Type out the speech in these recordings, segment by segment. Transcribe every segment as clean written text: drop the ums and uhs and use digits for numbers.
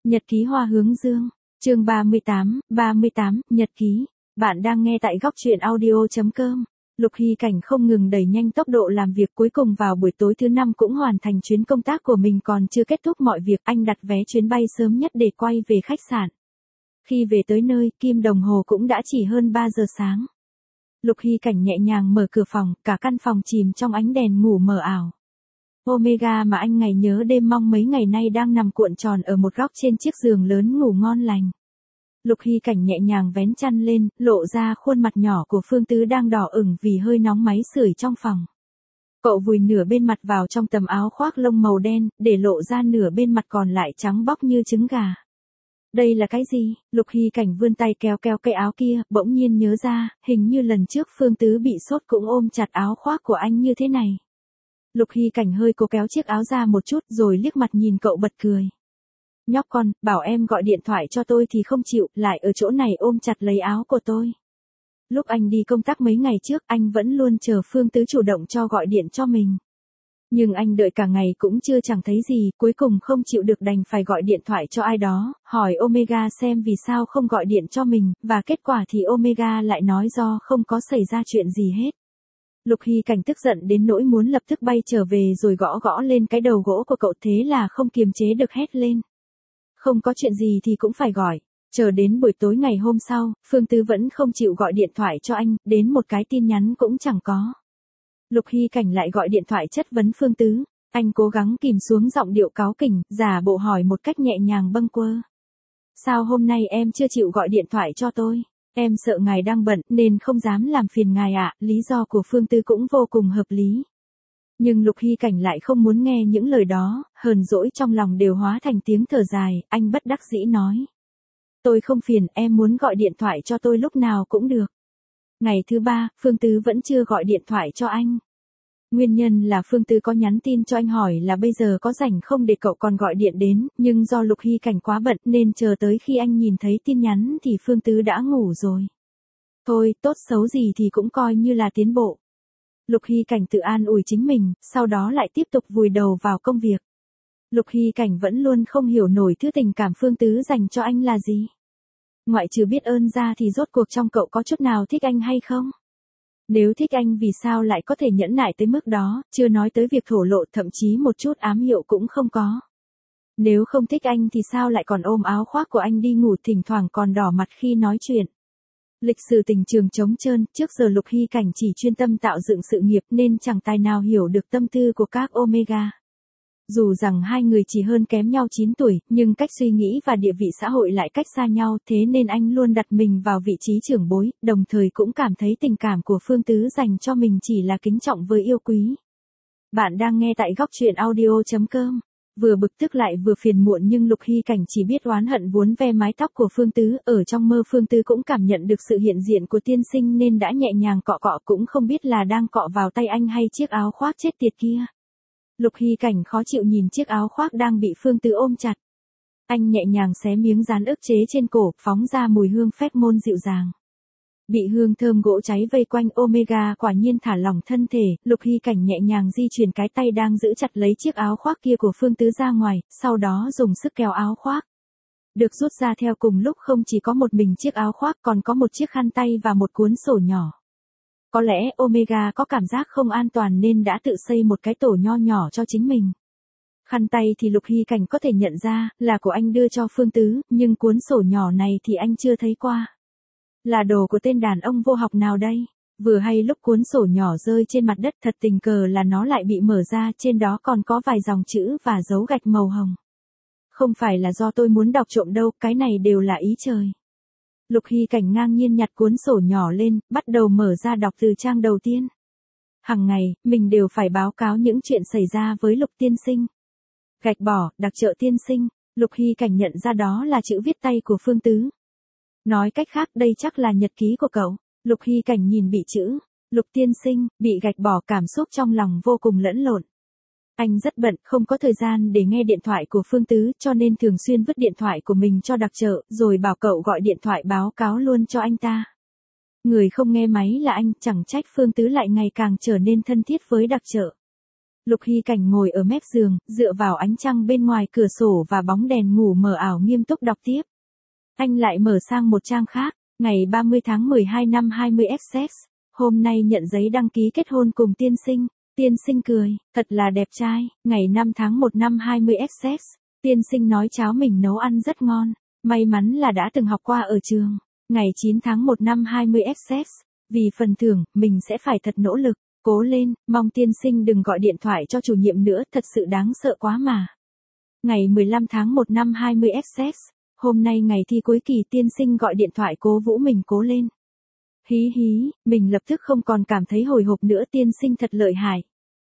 Nhật ký Hoa Hướng Dương, chương 38, Nhật ký. Bạn đang nghe tại góc truyện audio.com. Lục Hy Cảnh không ngừng đẩy nhanh tốc độ làm việc, cuối cùng vào buổi tối thứ 5 cũng hoàn thành chuyến công tác của mình. Còn chưa kết thúc mọi việc, anh đặt vé chuyến bay sớm nhất để quay về khách sạn. Khi về tới nơi, kim đồng hồ cũng đã chỉ hơn 3 giờ sáng. Lục Hy Cảnh nhẹ nhàng mở cửa phòng, cả căn phòng chìm trong ánh đèn ngủ mờ ảo. Omega mà anh ngày nhớ đêm mong mấy ngày nay đang nằm cuộn tròn ở một góc trên chiếc giường lớn ngủ ngon lành. Lục Hy Cảnh nhẹ nhàng vén chăn lên, lộ ra khuôn mặt nhỏ của Phương Tứ đang đỏ ửng vì hơi nóng máy sưởi trong phòng. Cậu vùi nửa bên mặt vào trong tấm áo khoác lông màu đen, để lộ ra nửa bên mặt còn lại trắng bóc như trứng gà. Đây là cái gì? Lục Hy Cảnh vươn tay kéo cái áo kia, bỗng nhiên nhớ ra, hình như lần trước Phương Tứ bị sốt cũng ôm chặt áo khoác của anh như thế này. Lục Hy Cảnh hơi cố kéo chiếc áo ra một chút rồi liếc mặt nhìn cậu bật cười. Nhóc con, bảo em gọi điện thoại cho tôi thì không chịu, lại ở chỗ này ôm chặt lấy áo của tôi. Lúc anh đi công tác mấy ngày trước, anh vẫn luôn chờ Phương Tứ chủ động cho gọi điện cho mình. Nhưng anh đợi cả ngày cũng chưa chẳng thấy gì, cuối cùng không chịu được đành phải gọi điện thoại cho ai đó, hỏi Omega xem vì sao không gọi điện cho mình, và kết quả thì Omega lại nói do không có xảy ra chuyện gì hết. Lục Hy Cảnh tức giận đến nỗi muốn lập tức bay trở về rồi gõ lên cái đầu gỗ của cậu, thế là không kiềm chế được hét lên. Không có chuyện gì thì cũng phải gọi. Chờ đến buổi tối ngày hôm sau, Phương Tứ vẫn không chịu gọi điện thoại cho anh, đến một cái tin nhắn cũng chẳng có. Lục Hy Cảnh lại gọi điện thoại chất vấn Phương Tứ, anh cố gắng kìm xuống giọng điệu cáu kỉnh, giả bộ hỏi một cách nhẹ nhàng bâng quơ. Sao hôm nay em chưa chịu gọi điện thoại cho tôi? Em sợ ngài đang bận nên không dám làm phiền ngài ạ. Lý do của Phương Tứ cũng vô cùng hợp lý. Nhưng Lục Hy Cảnh lại không muốn nghe những lời đó, hờn dỗi trong lòng đều hóa thành tiếng thở dài, anh bất đắc dĩ nói. Tôi không phiền, em muốn gọi điện thoại cho tôi lúc nào cũng được. Ngày thứ 3, Phương Tứ vẫn chưa gọi điện thoại cho anh. Nguyên nhân là Phương Tứ có nhắn tin cho anh hỏi là bây giờ có rảnh không để cậu còn gọi điện đến, nhưng do Lục Hy Cảnh quá bận nên chờ tới khi anh nhìn thấy tin nhắn thì Phương Tứ đã ngủ rồi. Thôi, tốt xấu gì thì cũng coi như là tiến bộ. Lục Hy Cảnh tự an ủi chính mình, sau đó lại tiếp tục vùi đầu vào công việc. Lục Hy Cảnh vẫn luôn không hiểu nổi thứ tình cảm Phương Tứ dành cho anh là gì. Ngoại trừ biết ơn ra thì rốt cuộc trong cậu có chút nào thích anh hay không? Nếu thích anh vì sao lại có thể nhẫn nại tới mức đó, chưa nói tới việc thổ lộ, thậm chí một chút ám hiệu cũng không có. Nếu không thích anh thì sao lại còn ôm áo khoác của anh đi ngủ, thỉnh thoảng còn đỏ mặt khi nói chuyện. Lịch sử tình trường trống trơn, trước giờ Lục Hy Cảnh chỉ chuyên tâm tạo dựng sự nghiệp nên chẳng tài nào hiểu được tâm tư của các Omega. Dù rằng hai người chỉ hơn kém nhau 9 tuổi, nhưng cách suy nghĩ và địa vị xã hội lại cách xa nhau, thế nên anh luôn đặt mình vào vị trí trưởng bối, đồng thời cũng cảm thấy tình cảm của Phương Tứ dành cho mình chỉ là kính trọng với yêu quý. Bạn đang nghe tại góc truyện audio.com. Vừa bực tức lại vừa phiền muộn nhưng Lục Hy Cảnh chỉ biết oán hận vuốt ve mái tóc của Phương Tứ, ở trong mơ Phương Tứ cũng cảm nhận được sự hiện diện của tiên sinh nên đã nhẹ nhàng cọ cũng không biết là đang cọ vào tay anh hay chiếc áo khoác chết tiệt kia. Lục Hy Cảnh khó chịu nhìn chiếc áo khoác đang bị Phương Tứ ôm chặt. Anh nhẹ nhàng xé miếng dán ức chế trên cổ, phóng ra mùi hương phét môn dịu dàng. Bị hương thơm gỗ cháy vây quanh, Omega quả nhiên thả lỏng thân thể, Lục Hy Cảnh nhẹ nhàng di chuyển cái tay đang giữ chặt lấy chiếc áo khoác kia của Phương Tứ ra ngoài, sau đó dùng sức kéo áo khoác. Được rút ra theo cùng lúc không chỉ có một mình chiếc áo khoác còn có một chiếc khăn tay và một cuốn sổ nhỏ. Có lẽ Omega có cảm giác không an toàn nên đã tự xây một cái tổ nho nhỏ cho chính mình. Khăn tay thì Lục Hy Cảnh có thể nhận ra là của anh đưa cho Phương Tứ, nhưng cuốn sổ nhỏ này thì anh chưa thấy qua. Là đồ của tên đàn ông vô học nào đây? Vừa hay lúc cuốn sổ nhỏ rơi trên mặt đất, thật tình cờ là nó lại bị mở ra, trên đó còn có vài dòng chữ và dấu gạch màu hồng. Không phải là do tôi muốn đọc trộm đâu, cái này đều là ý trời. Lục Hy Cảnh ngang nhiên nhặt cuốn sổ nhỏ lên, bắt đầu mở ra đọc từ trang đầu tiên. Hằng ngày, mình đều phải báo cáo những chuyện xảy ra với Lục tiên sinh. Gạch bỏ, đặc trợ tiên sinh. Lục Hy Cảnh nhận ra đó là chữ viết tay của Phương Tứ. Nói cách khác đây chắc là nhật ký của cậu. Lục Hy Cảnh nhìn bị chữ Lục tiên sinh bị gạch bỏ, cảm xúc trong lòng vô cùng lẫn lộn. Anh rất bận, không có thời gian để nghe điện thoại của Phương Tứ cho nên thường xuyên vứt điện thoại của mình cho đặc trợ, rồi bảo cậu gọi điện thoại báo cáo luôn cho anh ta. Người không nghe máy là anh, chẳng trách Phương Tứ lại ngày càng trở nên thân thiết với đặc trợ. Lục Hy Cảnh ngồi ở mép giường, dựa vào ánh trăng bên ngoài cửa sổ và bóng đèn ngủ mờ ảo nghiêm túc đọc tiếp. Anh lại mở sang một trang khác, ngày 30 tháng 12 năm 20SS, hôm nay nhận giấy đăng ký kết hôn cùng tiên sinh. Tiên sinh cười, thật là đẹp trai, ngày 5 tháng 1 năm 20SS, tiên sinh nói cháo mình nấu ăn rất ngon, may mắn là đã từng học qua ở trường. Ngày 9 tháng 1 năm 20SS, vì phần thưởng, mình sẽ phải thật nỗ lực, cố lên, mong tiên sinh đừng gọi điện thoại cho chủ nhiệm nữa, thật sự đáng sợ quá mà. Ngày 15 tháng 1 năm 20SS, hôm nay ngày thi cuối kỳ tiên sinh gọi điện thoại cố vũ mình cố lên. Hí hí, mình lập tức không còn cảm thấy hồi hộp nữa, tiên sinh thật lợi hại.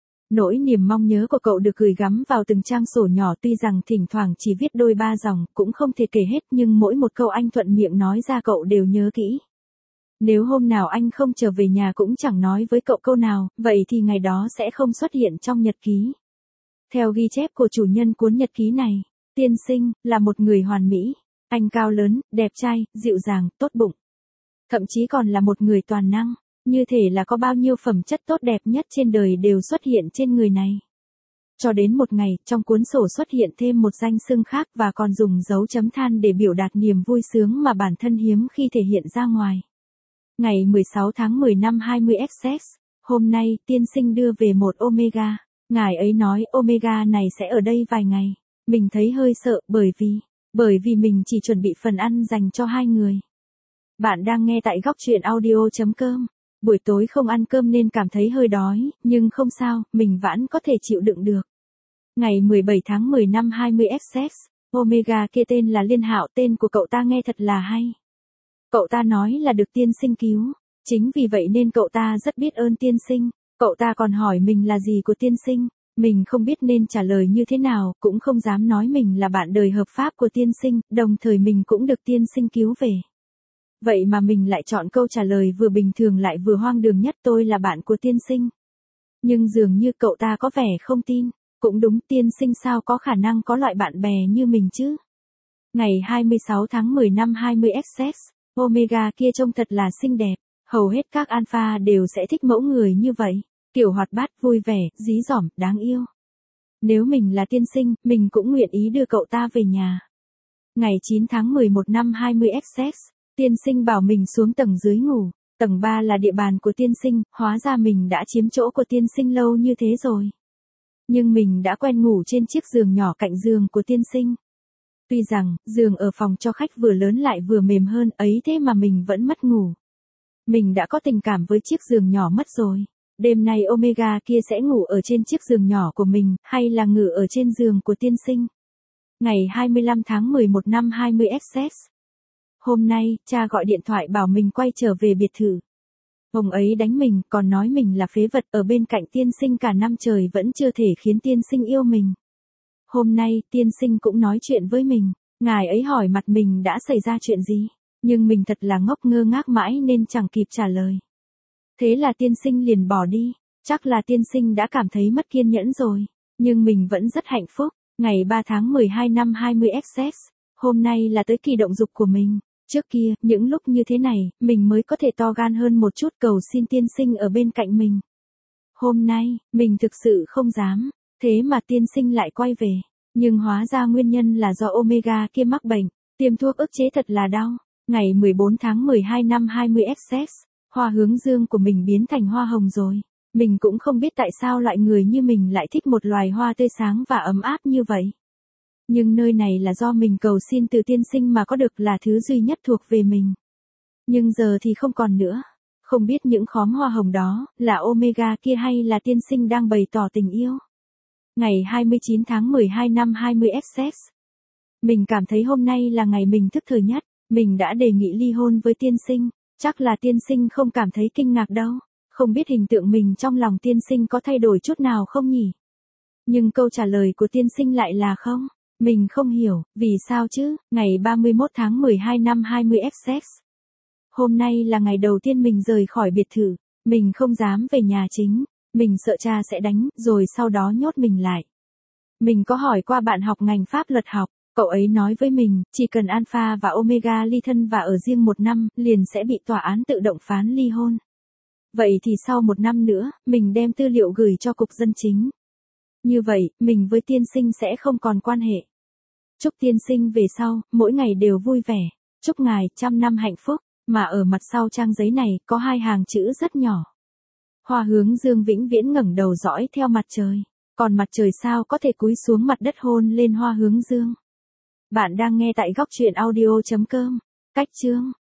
Nỗi niềm mong nhớ của cậu được gửi gắm vào từng trang sổ nhỏ, tuy rằng thỉnh thoảng chỉ viết đôi ba dòng, cũng không thể kể hết, nhưng mỗi một câu anh thuận miệng nói ra cậu đều nhớ kỹ. Nếu hôm nào anh không trở về nhà cũng chẳng nói với cậu câu nào, vậy thì ngày đó sẽ không xuất hiện trong nhật ký. Theo ghi chép của chủ nhân cuốn nhật ký này, tiên sinh là một người hoàn mỹ. Anh cao lớn, đẹp trai, dịu dàng, tốt bụng. Thậm chí còn là một người toàn năng. Như thể là có bao nhiêu phẩm chất tốt đẹp nhất trên đời đều xuất hiện trên người này. Cho đến một ngày, trong cuốn sổ xuất hiện thêm một danh xưng khác và còn dùng dấu chấm than để biểu đạt niềm vui sướng mà bản thân hiếm khi thể hiện ra ngoài. Ngày 16 tháng 10 năm 20SS, hôm nay tiên sinh đưa về một Omega. Ngài ấy nói Omega này sẽ ở đây vài ngày. Mình thấy hơi sợ bởi vì mình chỉ chuẩn bị phần ăn dành cho hai người. Bạn đang nghe tại góc truyện audio.com. Buổi tối không ăn cơm nên cảm thấy hơi đói, nhưng không sao, mình vẫn có thể chịu đựng được. Ngày 17 tháng 10 năm 20SS, Omega kia tên là Liên Hạo, tên của cậu ta nghe thật là hay. Cậu ta nói là được tiên sinh cứu, chính vì vậy nên cậu ta rất biết ơn tiên sinh. Cậu ta còn hỏi mình là gì của tiên sinh, mình không biết nên trả lời như thế nào, cũng không dám nói mình là bạn đời hợp pháp của tiên sinh, đồng thời mình cũng được tiên sinh cứu về. Vậy mà mình lại chọn câu trả lời vừa bình thường lại vừa hoang đường nhất, tôi là bạn của tiên sinh. Nhưng dường như cậu ta có vẻ không tin, cũng đúng, tiên sinh sao có khả năng có loại bạn bè như mình chứ. Ngày 26 tháng 10 năm 20SS, Omega kia trông thật là xinh đẹp, hầu hết các alpha đều sẽ thích mẫu người như vậy, kiểu hoạt bát, vui vẻ, dí dỏm, đáng yêu. Nếu mình là tiên sinh, mình cũng nguyện ý đưa cậu ta về nhà. Ngày 9 tháng 11 năm 20SS, tiên sinh bảo mình xuống tầng dưới ngủ, tầng 3 là địa bàn của tiên sinh, hóa ra mình đã chiếm chỗ của tiên sinh lâu như thế rồi. Nhưng mình đã quen ngủ trên chiếc giường nhỏ cạnh giường của tiên sinh. Tuy rằng, giường ở phòng cho khách vừa lớn lại vừa mềm hơn, ấy thế mà mình vẫn mất ngủ. Mình đã có tình cảm với chiếc giường nhỏ mất rồi. Đêm nay Omega kia sẽ ngủ ở trên chiếc giường nhỏ của mình, hay là ngủ ở trên giường của tiên sinh. Ngày 25 tháng 11 năm 20SS. Hôm nay, cha gọi điện thoại bảo mình quay trở về biệt thự. Ông ấy đánh mình, còn nói mình là phế vật, ở bên cạnh tiên sinh cả năm trời vẫn chưa thể khiến tiên sinh yêu mình. Hôm nay, tiên sinh cũng nói chuyện với mình, ngài ấy hỏi mặt mình đã xảy ra chuyện gì, nhưng mình thật là ngốc ngơ ngác mãi nên chẳng kịp trả lời. Thế là tiên sinh liền bỏ đi, chắc là tiên sinh đã cảm thấy mất kiên nhẫn rồi, nhưng mình vẫn rất hạnh phúc. Ngày 3 tháng 12 năm 20SS, hôm nay là tới kỳ động dục của mình. Trước kia, những lúc như thế này, mình mới có thể to gan hơn một chút cầu xin tiên sinh ở bên cạnh mình. Hôm nay, mình thực sự không dám, thế mà tiên sinh lại quay về. Nhưng hóa ra nguyên nhân là do Omega kia mắc bệnh, tiêm thuốc ức chế thật là đau. Ngày 14 tháng 12 năm 20SS, hoa hướng dương của mình biến thành hoa hồng rồi. Mình cũng không biết tại sao loại người như mình lại thích một loài hoa tươi sáng và ấm áp như vậy. Nhưng nơi này là do mình cầu xin từ tiên sinh mà có được, là thứ duy nhất thuộc về mình. Nhưng giờ thì không còn nữa. Không biết những khóm hoa hồng đó là Omega kia hay là tiên sinh đang bày tỏ tình yêu. Ngày 29 tháng 12 năm 20SS. Mình cảm thấy hôm nay là ngày mình thức thời nhất. Mình đã đề nghị ly hôn với tiên sinh. Chắc là tiên sinh không cảm thấy kinh ngạc đâu. Không biết hình tượng mình trong lòng tiên sinh có thay đổi chút nào không nhỉ? Nhưng câu trả lời của tiên sinh lại là không. Mình không hiểu, vì sao chứ? Ngày 31 tháng 12 năm 20SS. Hôm nay là ngày đầu tiên mình rời khỏi biệt thự. Mình không dám về nhà chính. Mình sợ cha sẽ đánh, rồi sau đó nhốt mình lại. Mình có hỏi qua bạn học ngành pháp luật học. Cậu ấy nói với mình, chỉ cần Alpha và Omega ly thân và ở riêng 1 năm, liền sẽ bị tòa án tự động phán ly hôn. Vậy thì sau 1 năm nữa, mình đem tư liệu gửi cho cục dân chính. Như vậy, mình với tiên sinh sẽ không còn quan hệ. Chúc tiên sinh về sau, mỗi ngày đều vui vẻ. Chúc ngài trăm năm hạnh phúc. Mà ở mặt sau trang giấy này có 2 hàng chữ rất nhỏ. Hoa Hướng Dương vĩnh viễn ngẩng đầu dõi theo mặt trời. Còn mặt trời sao có thể cúi xuống mặt đất hôn lên Hoa Hướng Dương. Bạn đang nghe tại góc truyện audio.com. Cách chương